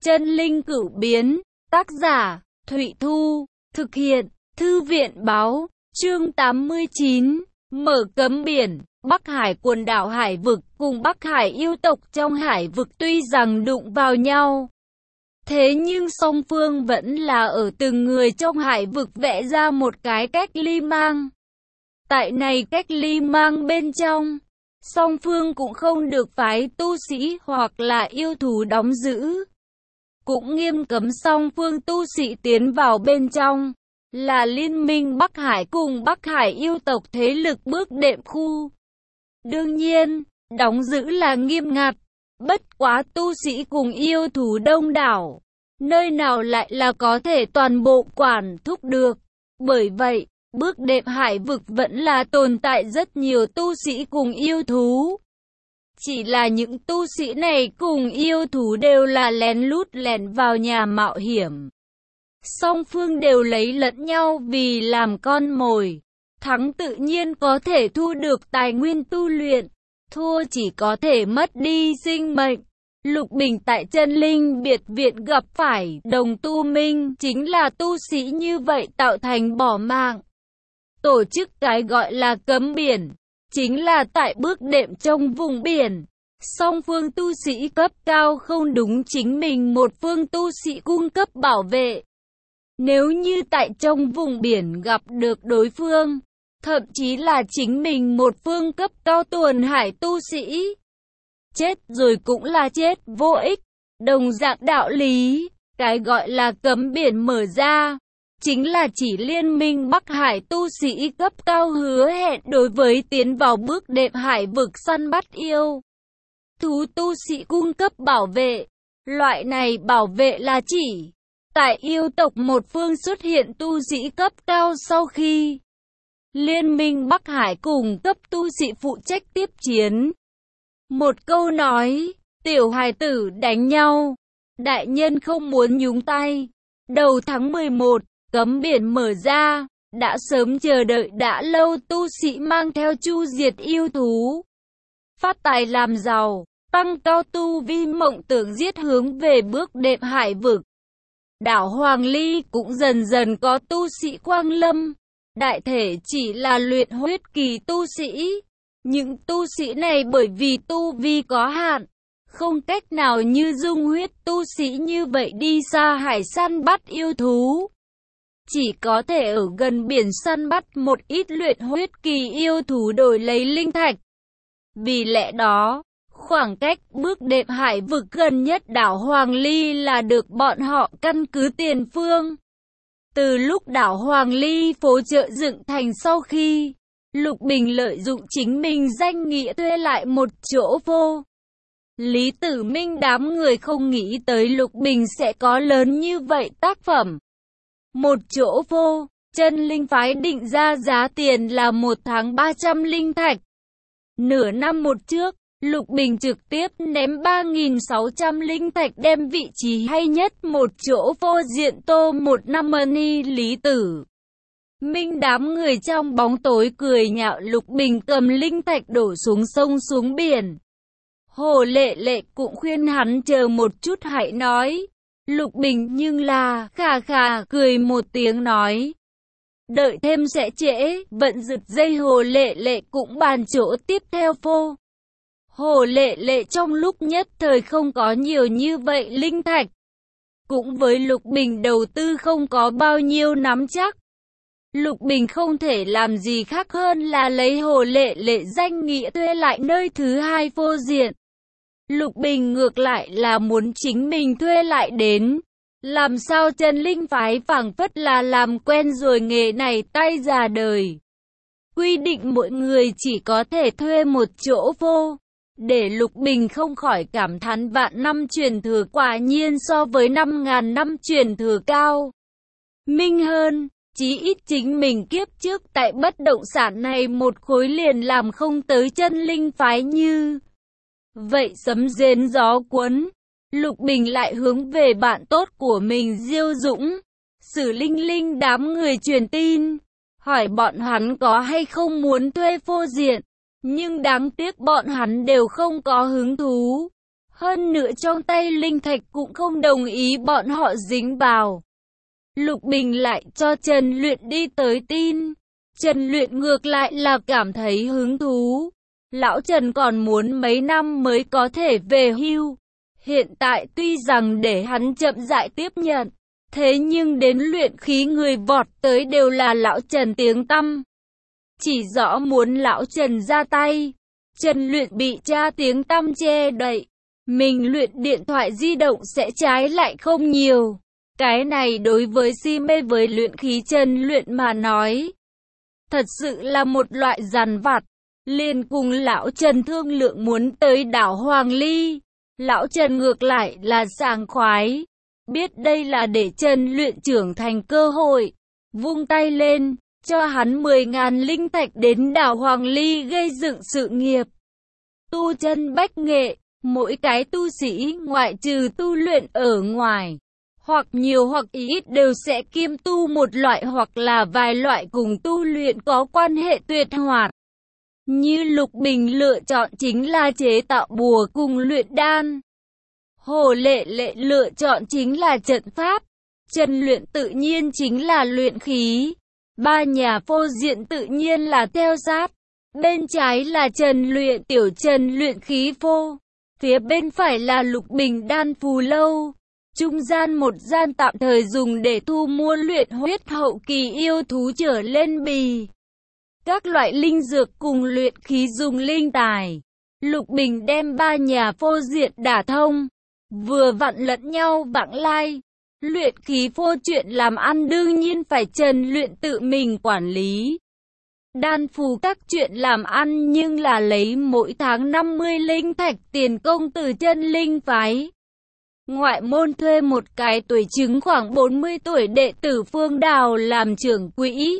Chân linh cửu biến, tác giả, Thụy Thu, thực hiện, Thư viện báo, chương 89, mở cấm biển. Bắc Hải quần đảo Hải vực cùng Bắc Hải yêu tộc trong Hải vực tuy rằng đụng vào nhau, thế nhưng song phương vẫn là ở từng người trong Hải vực vẽ ra một cái cách ly mang. Tại này cách ly mang bên trong, song phương cũng không được phái tu sĩ hoặc là yêu thú đóng giữ. Cũng nghiêm cấm song phương tu sĩ tiến vào bên trong, là Liên minh Bắc Hải cùng Bắc Hải yêu tộc thế lực bước đệm khu. Đương nhiên, đóng giữ là nghiêm ngặt, bất quá tu sĩ cùng yêu thú đông đảo, nơi nào lại là có thể toàn bộ quản thúc được. Bởi vậy, bước đệm hải vực vẫn là tồn tại rất nhiều tu sĩ cùng yêu thú. Chỉ là những tu sĩ này cùng yêu thú đều là lén lút lẻn vào nhà mạo hiểm. Song phương đều lấy lẫn nhau vì làm con mồi. Thắng tự nhiên có thể thu được tài nguyên tu luyện, thua chỉ có thể mất đi sinh mệnh. Lục Bình tại Chân Linh biệt viện gặp phải đồng tu minh chính là tu sĩ như vậy tạo thành bỏ mạng. Tổ chức cái gọi là cấm biển, chính là tại bước đệm trong vùng biển. Song phương tu sĩ cấp cao không đúng chính mình một phương tu sĩ cung cấp bảo vệ. Nếu như tại trong vùng biển gặp được đối phương, thậm chí là chính mình một phương cấp cao tuần hải tu sĩ, chết rồi cũng là chết vô ích. Đồng dạng đạo lý, cái gọi là cấm biển mở ra, chính là chỉ Liên minh Bắc Hải tu sĩ cấp cao hứa hẹn đối với tiến vào bước đệm hải vực săn bắt yêu thú tu sĩ cung cấp bảo vệ. Loại này bảo vệ là chỉ tại yêu tộc một phương xuất hiện tu sĩ cấp cao sau khi Liên minh Bắc Hải cùng cấp tu sĩ phụ trách tiếp chiến. Một câu nói, tiểu hài tử đánh nhau, đại nhân không muốn nhúng tay. Đầu tháng 11, cấm biển mở ra, đã sớm chờ đợi đã lâu tu sĩ mang theo chu diệt yêu thú, phát tài làm giàu, tăng cao tu vi mộng tưởng giết hướng về bước đệm hải vực. Đảo Hoàng Ly cũng dần dần có tu sĩ quang lâm, đại thể chỉ là luyện huyết kỳ tu sĩ. Những tu sĩ này bởi vì tu vi có hạn, không cách nào như dung huyết tu sĩ như vậy đi xa hải săn bắt yêu thú. Chỉ có thể ở gần biển săn bắt một ít luyện huyết kỳ yêu thú đổi lấy linh thạch. Vì lẽ đó, khoảng cách bước đệm hải vực gần nhất đảo Hoàng Ly là được bọn họ căn cứ tiền phương. Từ lúc đảo Hoàng Ly phố chợ dựng thành sau khi Lục Bình lợi dụng chính mình danh nghĩa thuê lại một chỗ vô. Lý Tử Minh đám người không nghĩ tới Lục Bình sẽ có lớn như vậy tác phẩm. Một chỗ vô, Chân Linh phái định ra giá tiền là 1 tháng 300 linh thạch. Nửa năm một trước, Lục Bình trực tiếp ném 3.600 linh thạch đem vị trí hay nhất một chỗ vô diện tô một năm money. Lý Tử Minh đám người trong bóng tối cười nhạo Lục Bình cầm linh thạch đổ xuống sông xuống biển. Hồ Lệ Lệ cũng khuyên hắn chờ một chút hãy nói. Lục Bình nhưng là khà khà cười một tiếng nói, đợi thêm sẽ trễ. Vận giật dây Hồ Lệ Lệ cũng bàn chỗ tiếp theo phô. Hồ Lệ Lệ trong lúc nhất thời không có nhiều như vậy linh thạch, cũng với Lục Bình đầu tư không có bao nhiêu nắm chắc. Lục Bình không thể làm gì khác hơn là lấy Hồ Lệ Lệ danh nghĩa thuê lại nơi thứ hai vô diện. Lục Bình ngược lại là muốn chính mình thuê lại đến. Làm sao Chân Linh phái phảng phất là làm quen rồi nghề này tay già đời. Quy định mỗi người chỉ có thể thuê một chỗ vô. Để Lục Bình không khỏi cảm thán vạn năm truyền thừa quả nhiên so với 5.000 năm truyền thừa cao minh hơn. Chí ít chính mình kiếp trước tại bất động sản này một khối liền làm không tới Chân Linh phái như vậy sấm rền gió cuốn. Lục Bình lại hướng về bạn tốt của mình Diêu Dũng, Sử Linh Linh đám người truyền tin, hỏi bọn hắn có hay không muốn thuê phô diện, nhưng đáng tiếc bọn hắn đều không có hứng thú. Hơn nữa trong tay linh thạch cũng không đồng ý bọn họ dính vào. Lục Bình lại cho Trần Luyện đi tới tin. Trần Luyện ngược lại là cảm thấy hứng thú. Lão Trần còn muốn mấy năm mới có thể về hưu. Hiện tại tuy rằng để hắn chậm rãi tiếp nhận, thế nhưng đến luyện khí người vọt tới đều là lão Trần tiếng tăm. Chỉ rõ muốn lão Trần ra tay. Trần Luyện bị cha tiếng tăm che đậy. Mình luyện điện thoại di động sẽ trái lại không nhiều. Cái này đối với si mê với luyện khí Trần Luyện mà nói, thật sự là một loại dằn vặt. Liền cùng lão Trần thương lượng muốn tới đảo Hoàng Ly. Lão Trần ngược lại là sảng khoái. Biết đây là để Trần Luyện trưởng thành cơ hội. Vung tay lên, cho hắn 10.000 linh thạch đến đảo Hoàng Ly gây dựng sự nghiệp. Tu chân bách nghệ, mỗi cái tu sĩ ngoại trừ tu luyện ở ngoài, hoặc nhiều hoặc ít đều sẽ kiêm tu một loại hoặc là vài loại cùng tu luyện có quan hệ tuyệt hoạt. Như Lục Bình lựa chọn chính là chế tạo bùa cùng luyện đan. Hồ Lệ Lệ lựa chọn chính là trận pháp. Trần Luyện tự nhiên chính là luyện khí. Ba nhà phô diện tự nhiên là theo sát. Bên trái là Trần Luyện, tiểu Trần luyện khí phô. Phía bên phải là Lục Bình đan phù lâu. Trung gian một gian tạm thời dùng để thu mua luyện huyết hậu kỳ yêu thú trở lên bì. Các loại linh dược cùng luyện khí dùng linh tài. Lục Bình đem ba nhà phô diện đả thông. Vừa vặn lẫn nhau vãng lai. Luyện khí phô chuyện làm ăn đương nhiên phải Trần Luyện tự mình quản lý. Đan phù các chuyện làm ăn nhưng là lấy mỗi tháng 50 linh thạch tiền công từ chân linh phái. Ngoại môn thuê một cái tuổi chứng khoảng 40 tuổi đệ tử Phương Đào làm trưởng quỹ.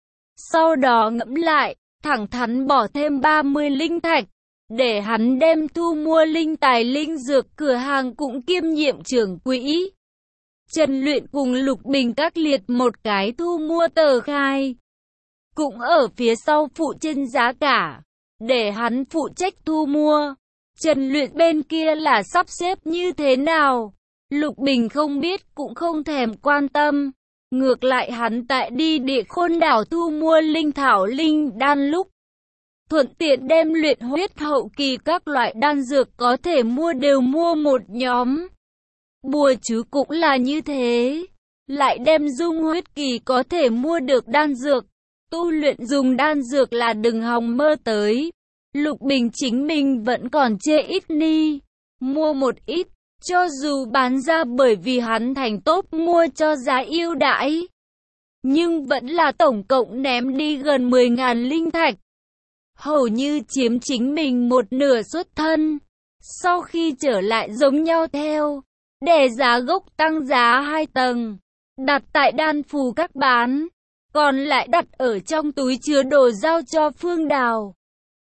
Sau đó ngẫm lại, thẳng thắn bỏ thêm 30 linh thạch, để hắn đem thu mua linh tài linh dược cửa hàng cũng kiêm nhiệm trưởng quỹ. Trần Luyện cùng Lục Bình các liệt một cái thu mua tờ khai. Cũng ở phía sau phụ trên giá cả, để hắn phụ trách thu mua. Trần Luyện bên kia là sắp xếp như thế nào, Lục Bình không biết cũng không thèm quan tâm. Ngược lại hắn tại đi Địa Khôn đảo thu mua linh thảo linh đan lúc, thuận tiện đem luyện huyết hậu kỳ các loại đan dược có thể mua đều mua một nhóm. Bùa chú cũng là như thế, lại đem dung huyết kỳ có thể mua được đan dược. Tu luyện dùng đan dược là đừng hòng mơ tới. Lục Bình chính mình vẫn còn chê ít ni, mua một ít, cho dù bán ra bởi vì hắn thành tốt mua cho giá ưu đãi, nhưng vẫn là tổng cộng ném đi gần 10.000 linh thạch, hầu như chiếm chính mình một nửa xuất thân. Sau khi trở lại giống nhau theo, để giá gốc tăng giá 2 tầng, đặt tại đan phù các bán, còn lại đặt ở trong túi chứa đồ giao cho Phương Đào.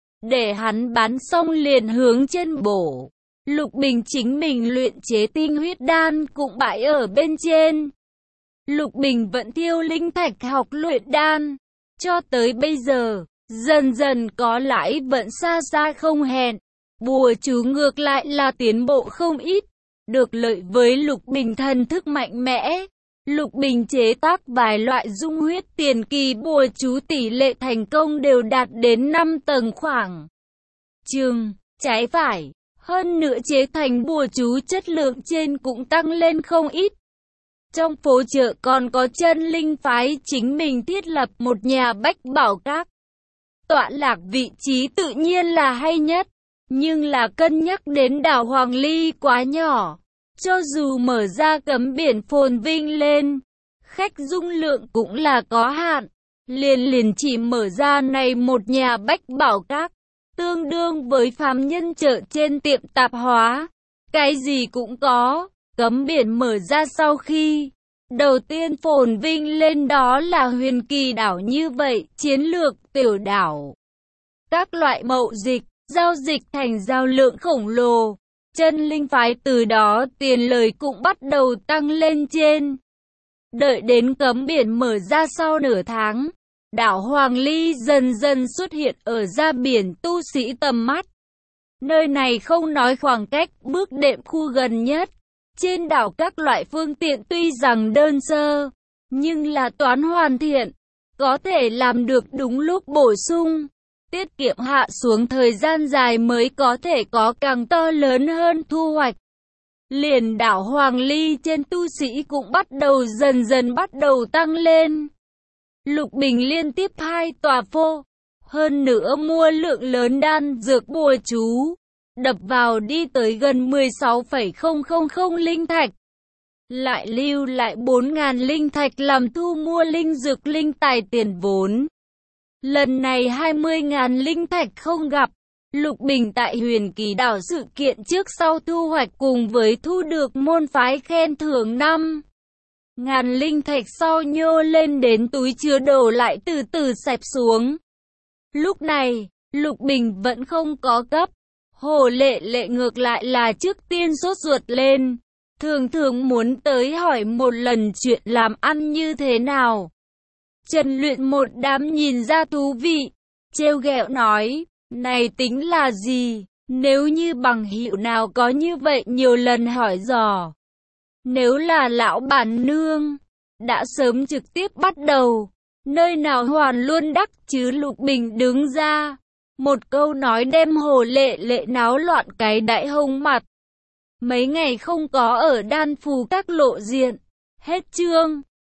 Để hắn bán xong liền hướng trên bổ. Lục Bình chính mình luyện chế tinh huyết đan cũng bãi ở bên trên. Lục Bình vẫn thiêu linh thạch học luyện đan. Cho tới bây giờ, dần dần có lãi vẫn xa xa không hẹn. Bùa chú ngược lại là tiến bộ không ít. Được lợi với Lục Bình thần thức mạnh mẽ. Lục Bình chế tác vài loại dung huyết tiền kỳ bùa chú tỷ lệ thành công đều đạt đến 5 tầng khoảng trường, trái phải. Hơn nữa chế thành bùa chú chất lượng trên cũng tăng lên không ít. Trong phố chợ còn có chân linh phái chính mình thiết lập một nhà bách bảo các. Tọa lạc vị trí tự nhiên là hay nhất, nhưng là cân nhắc đến đảo Hoàng Ly quá nhỏ. Cho dù mở ra cấm biển phồn vinh lên, khách dung lượng cũng là có hạn. Liền chỉ mở ra này một nhà bách bảo các, tương đương với phàm nhân chợ trên tiệm tạp hóa. Cái gì cũng có. Cấm biển mở ra sau khi đầu tiên phồn vinh lên đó là Huyền Kỳ đảo như vậy, chiến lược tiểu đảo. Các loại mậu dịch, giao dịch thành giao lượng khổng lồ. Chân linh phái từ đó tiền lời cũng bắt đầu tăng lên trên. Đợi đến cấm biển mở ra sau nửa tháng, đảo Hoàng Ly dần dần xuất hiện ở ra biển tu sĩ tầm mắt. Nơi này không nói khoảng cách, bước đệm khu gần nhất. Trên đảo các loại phương tiện tuy rằng đơn sơ, nhưng là toán hoàn thiện, có thể làm được đúng lúc bổ sung, tiết kiệm hạ xuống thời gian dài mới có thể có càng to lớn hơn thu hoạch. Liền đảo Hoàng Ly trên tu sĩ cũng bắt đầu dần dần bắt đầu tăng lên. Lục Bình liên tiếp 2 tòa phô, hơn nữa mua lượng lớn đan dược bùa chú, đập vào đi tới gần 16,000 linh thạch. Lại lưu lại 4.000 linh thạch làm thu mua linh dược linh tài tiền vốn. Lần này 20.000 linh thạch không gặp. Lục Bình tại Huyền Kỳ đảo sự kiện trước sau thu hoạch cùng với thu được môn phái khen thưởng 5.000 linh thạch sau nhô lên đến túi chứa đồ lại từ từ xẹp xuống. Lúc này, Lục Bình vẫn không có cấp. Hồ Lệ Lệ ngược lại là trước tiên sốt ruột lên. Thường thường muốn tới hỏi một lần chuyện làm ăn như thế nào. Trần Luyện một đám nhìn ra thú vị, trêu ghẹo nói, này tính là gì, nếu như bằng hữu nào có như vậy nhiều lần hỏi dò. Nếu là lão bản nương, đã sớm trực tiếp bắt đầu, nơi nào hoàn luôn đắc chứ. Lục Bình đứng ra, một câu nói đem Hồ Lệ Lệ náo loạn cái đại hông mặt. Mấy ngày không có ở Đan Phù các lộ diện, hết chương.